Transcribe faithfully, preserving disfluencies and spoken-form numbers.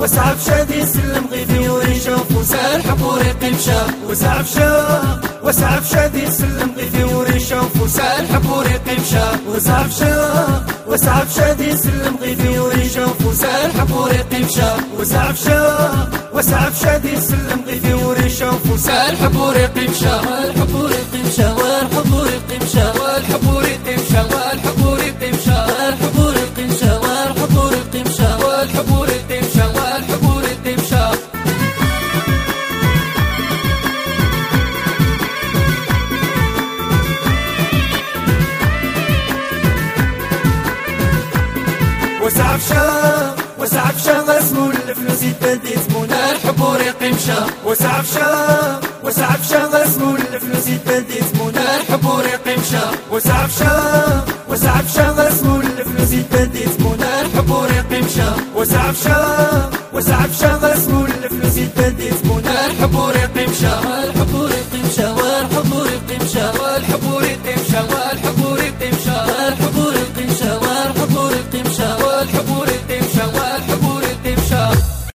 وسع بشادي سلم غيثي وريشة وفوسا الحب وريقي مشى وسع بشا وسع بشادي سلم غيثي وريشة وفوسا الحب وريقي مشى وسع بشا وسع بشادي سلم غيثي وريشة وفوسا الحب وريقي مشى وسع بشا وسع بشادي سلم غيثي وريشة وفوسا الحب وريقي مشى والحب وريقي مشى والحب وريقي مشى والحب وريقي مشى والحب وريقي مشى والحب وريقي مشى والحب وريقي مشى والحب وريقي مشى والحب وريقي مشى وسع بشا وسع بشا غسمو الفلوس يتبدي زمونا الحب وريقي مشى وسع بشا وسع بشا غسمو الفلوس يتبدي زمونا الحب وريقي مشى وسع بشا وسع بشا غسمو الفلوس يتبدي زمونا الحب وريقي مشى وسع بشا وسع بشا غسمو الفلوس يتبدي زمونا الحب وريقي مشى الحب